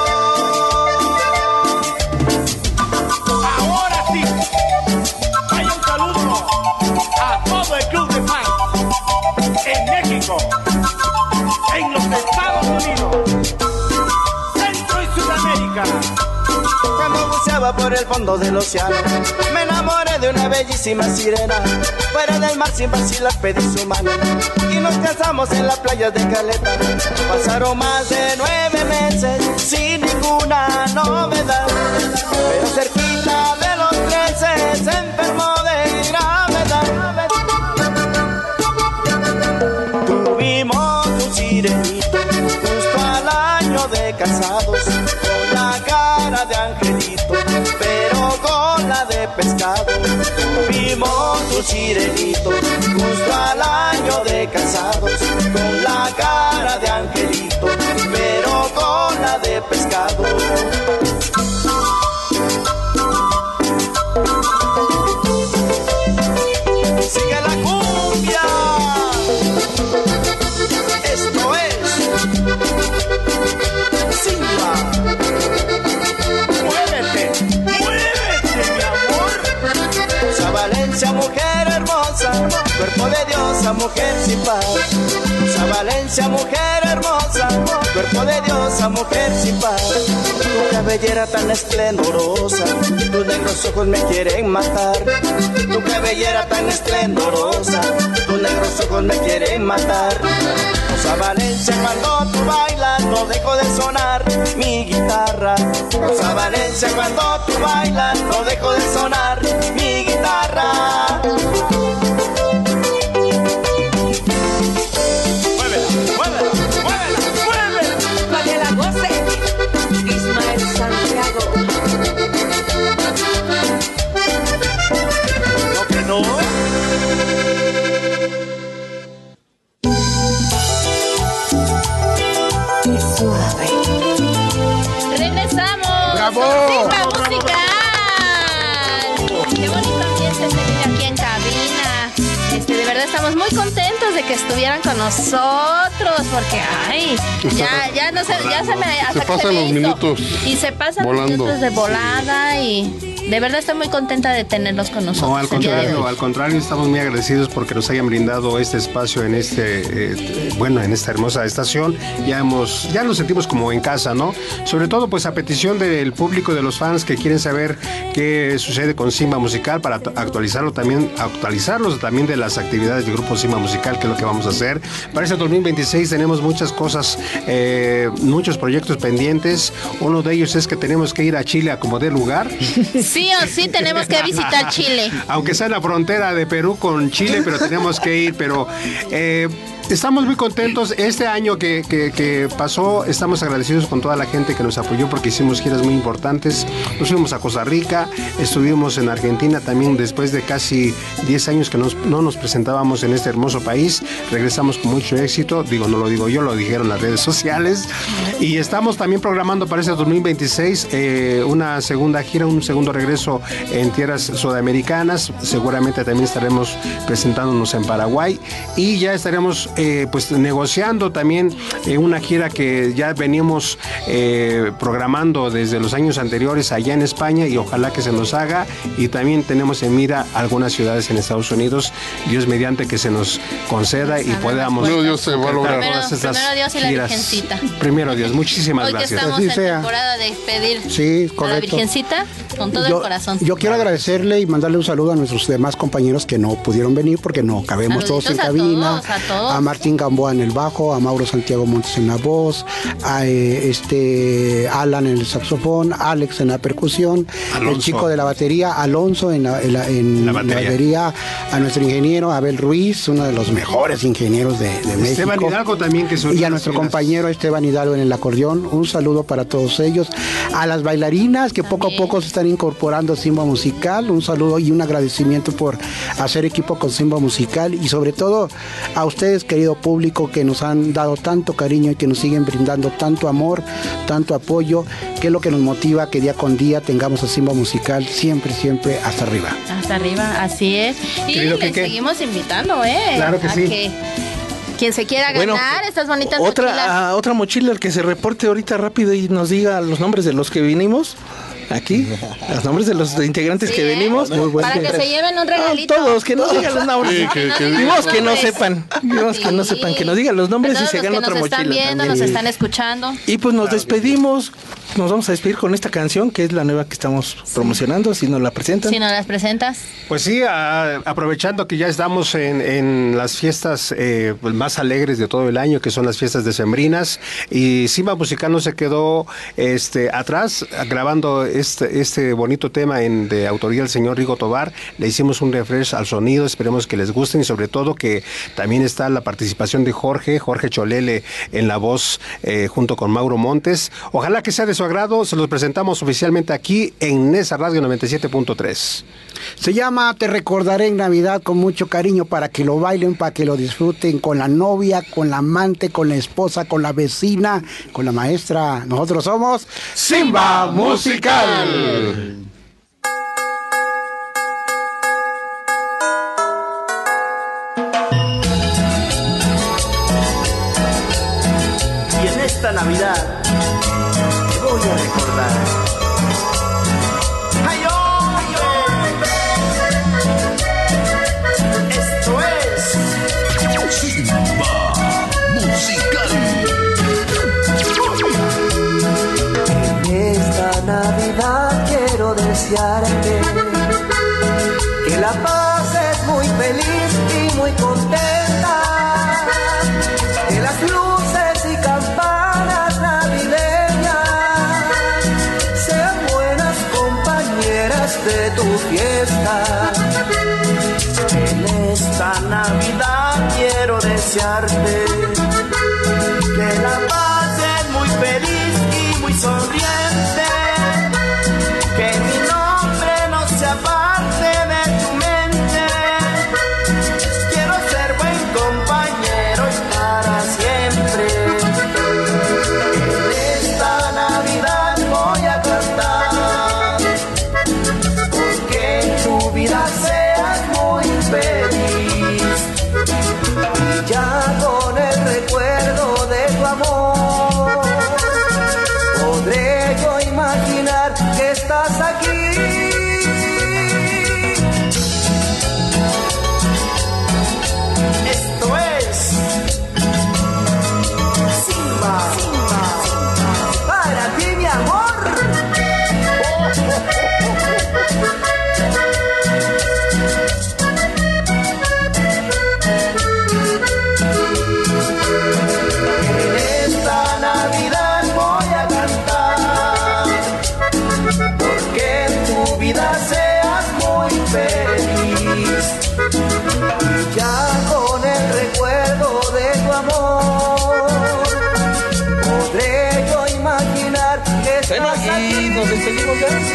Ahora sí, hay un saludo a todo el club de fans en México, en los Estados Unidos, Centro y Sudamérica. Cuando buceaba por el fondo del océano, me enamoré de una bellísima sirena. Fuera del mar sin vacilar pedí su mano y nos casamos en las playas de Caleta. Pasaron más de 9 meses sin ninguna novedad, pero cerquita de los 13 se enfermó de gravedad. Tuvimos un sirenito justo al año de casados, con la cara de angelito, pero con la de pescado. Tuvimos un sirenito justo al año de casados, con la cara de angelito, pero con la de pescado. Sigue la cumbia. Esto es Simba. Muévete, muévete, mi amor. Rosa Valencia, mujer hermosa, cuerpo de diosa, mujer sin par. Rosa Valencia, mujer hermosa, cuerpo de diosa, mujer sin par. Tu cabellera tan esplendorosa, tus negros ojos me quieren matar. Tu cabellera tan esplendorosa, tus negros ojos me quieren matar. Rosa Valencia, cuando tú bailas no dejo de sonar mi guitarra. Rosa Valencia, cuando tú bailas no dejo de sonar mi guitarra. Muévela, muévela, muévela, muévela. Pa' que la goce, Ismael Santiago. ¿No que no? Qué suave. Regresamos. ¡Bravo! Simba Musical. Qué bonito ambiente se vive aquí en cabina. De verdad estamos muy contentos de que estuvieran con nosotros porque ya no sé, ya se me se pasan los minutos y se pasan volando. los minutos de volada y de verdad estoy muy contenta de tenerlos con nosotros. No, al contrario, estamos muy agradecidos porque nos hayan brindado este espacio en en esta hermosa estación. Ya nos sentimos como en casa, ¿no? Sobre todo pues a petición del público, de los fans que quieren saber qué sucede con Simba Musical para actualizarlos también de las actividades del grupo Simba Musical, que es lo que vamos a hacer. Para este 2026 tenemos muchas cosas, muchos proyectos pendientes. Uno de ellos es que tenemos que ir a Chile a como dé lugar. Sí o sí tenemos que visitar Chile. Aunque sea en la frontera de Perú con Chile, pero tenemos que ir, pero estamos muy contentos. Este año que pasó, estamos agradecidos con toda la gente que nos apoyó porque hicimos giras muy importantes. Nos fuimos a Costa Rica, estuvimos en Argentina también después de casi 10 años que no nos presentábamos en este hermoso país. Regresamos con mucho éxito, no lo digo yo, lo dijeron las redes sociales. Y estamos también programando para este 2026 una segunda gira, un segundo regreso en tierras sudamericanas. Seguramente también estaremos presentándonos en Paraguay y ya estaremos pues negociando también una gira que ya venimos programando desde los años anteriores allá en España y ojalá que se nos haga, y también tenemos en mira algunas ciudades en Estados Unidos, Dios mediante que se nos conceda y podamos Primero Dios se va a lograr. Primero Dios y la Virgencita. Primero Dios, muchísimas Hoy gracias. que estamos en temporada de pedir sí, a la Virgencita. con todo el corazón. Yo quiero agradecerle y mandarle un saludo a nuestros demás compañeros que no pudieron venir porque no cabemos todos en cabina. A todos. A Martín Gamboa en el bajo, a Mauro Santiago Montes en la voz, a Alan en el saxofón, Alex en la percusión, Alonso. el chico de la batería, Alonso en la batería, a nuestro ingeniero Abel Ruiz, uno de los mejores ingenieros de México. Esteban Hidalgo también, que son y a nuestro compañero Esteban Hidalgo en el acordeón, un saludo para todos ellos, a las bailarinas que poco a poco se están incorporando a Simba Musical, un saludo y un agradecimiento por hacer equipo con Simba Musical, y sobre todo a ustedes, querido público, que nos han dado tanto cariño y que nos siguen brindando tanto amor, tanto apoyo, que es lo que nos motiva que día con día tengamos a Simba Musical siempre hasta arriba. Hasta arriba, así es. Y les seguimos invitando, Claro que a sí. que quien se quiera ganar estas bonitas mochilas. Otra mochila, el que se reporte ahorita rápido y nos diga los nombres de los que vinimos. Aquí, los nombres de los integrantes que venimos. Muy bueno. Para que se lleven un regalito. Todos, que nos digan los nombres. Dimos que no sepan. Que nos digan los nombres y se ganan otra mochila. Nos están viendo, nos están escuchando. Y pues nos despedimos. Nos vamos a despedir con esta canción que es la nueva que estamos promocionando. Si nos la presentan. Si nos las presentas. Pues sí, aprovechando que ya estamos en las fiestas más alegres de todo el año, que son las fiestas decembrinas, y Simba Musical no se quedó atrás grabando este bonito tema de autoría del señor Rigo Tobar. Le hicimos un refresh al sonido, esperemos que les gusten, y sobre todo que también está la participación de Jorge Cholele en la voz junto con Mauro Montes. Ojalá que sea de su agrado. Se los presentamos oficialmente aquí en Nesa Radio 97.3. Se llama Te Recordaré en Navidad, con mucho cariño, para que lo bailen, para que lo disfruten con la novia, con la amante, con la esposa, con la vecina, con la maestra. Nosotros somos Simba Musical. Y en esta Navidad te voy a recordar. ¡Ay, hombre! Esto es Simba Musical. En esta Navidad quiero desearte que la pases muy feliz y muy contenta, que las luces y campanas navideñas sean buenas compañeras de tu fiesta. En esta Navidad quiero desearte que la pases muy feliz y muy sonriente, que mi nombre no se aparte de tu mente. Quiero ser buen compañero y para siempre. En esta Navidad voy a cantar, porque en tu vida seas muy feliz, y ya con el recuerdo de tu amor podré yo imaginar que estás aquí. Esto es Simba, para ti, mi amor. En esta Navidad voy a cantar, porque en tu vida seas muy feliz, y ya con el recuerdo de tu amor podré yo imaginar que estás aquí. Nos despedimos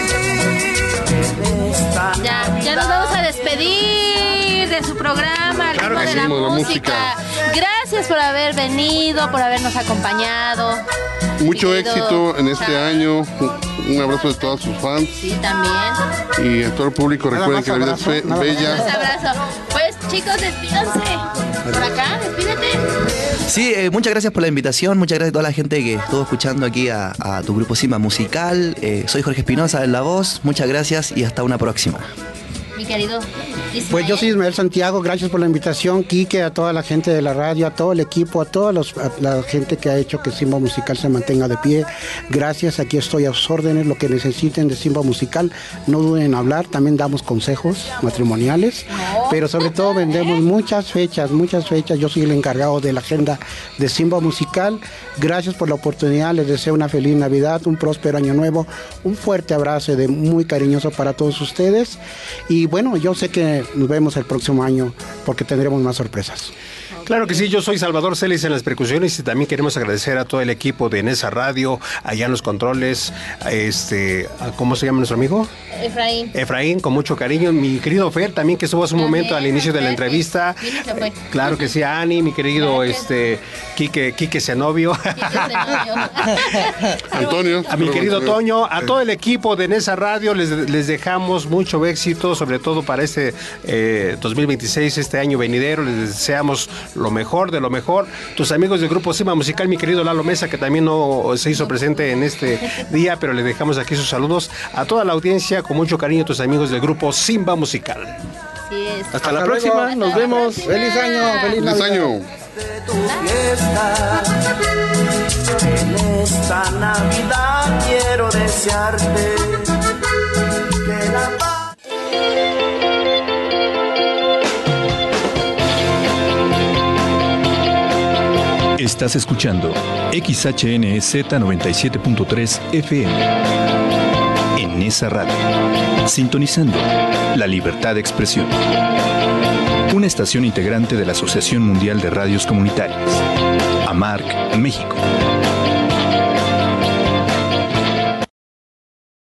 Ya nos vamos a despedir de su programa, al Claro ritmo que de sí, la la música. Gracias por haber venido, por habernos acompañado. Mucho Querido éxito en este Chava. año. Un abrazo de todos sus fans Sí, también. y a todo el público. Recuerden que la vida es Un bella. abrazo. Pues chicos, despídanse. Por acá, despídete. Sí, muchas gracias por la invitación, muchas gracias a toda la gente que estuvo escuchando aquí a tu grupo Simba Musical. Soy Jorge Espinosa en la voz, muchas gracias y hasta una próxima. mi querido Ismael? Pues yo soy Ismael Santiago, gracias por la invitación, Quique, a toda la gente de la radio, a todo el equipo, a la gente que ha hecho que Simba Musical se mantenga de pie. Gracias, aquí estoy a sus órdenes, lo que necesiten de Simba Musical, no duden en hablar, también damos consejos matrimoniales, pero sobre todo vendemos muchas fechas, yo soy el encargado de la agenda de Simba Musical. Gracias por la oportunidad, les deseo una feliz Navidad, un próspero año nuevo, un fuerte abrazo muy cariñoso para todos ustedes y bueno, yo sé que nos vemos el próximo año porque tendremos más sorpresas. Claro que sí, yo soy Salvador Celis en las percusiones y también queremos agradecer a todo el equipo de Nesa Radio, allá en los controles, ¿cómo se llama nuestro amigo? Efraín, con mucho cariño, mi querido Fer también que estuvo hace un momento al inicio de la entrevista. Claro que sí, a Ani, mi querido Quique Zenobio. Antonio. A mi querido Toño, a todo el equipo de Nesa Radio les dejamos mucho éxito, sobre todo para este 2026, este año venidero, les deseamos lo mejor de lo mejor. Tus amigos del grupo Simba Musical, mi querido Lalo Mesa, que también no se hizo presente en este día, pero le dejamos aquí sus saludos a toda la audiencia, con mucho cariño, tus amigos del grupo Simba Musical. Así es. Hasta la próxima, nos vemos. Feliz año, feliz Navidad. En esta Navidad quiero desearte que la paz. Estás escuchando XHNZ 97.3 FM. En esa radio, sintonizando la libertad de expresión. Una estación integrante de la Asociación Mundial de Radios Comunitarias, AMARC, México.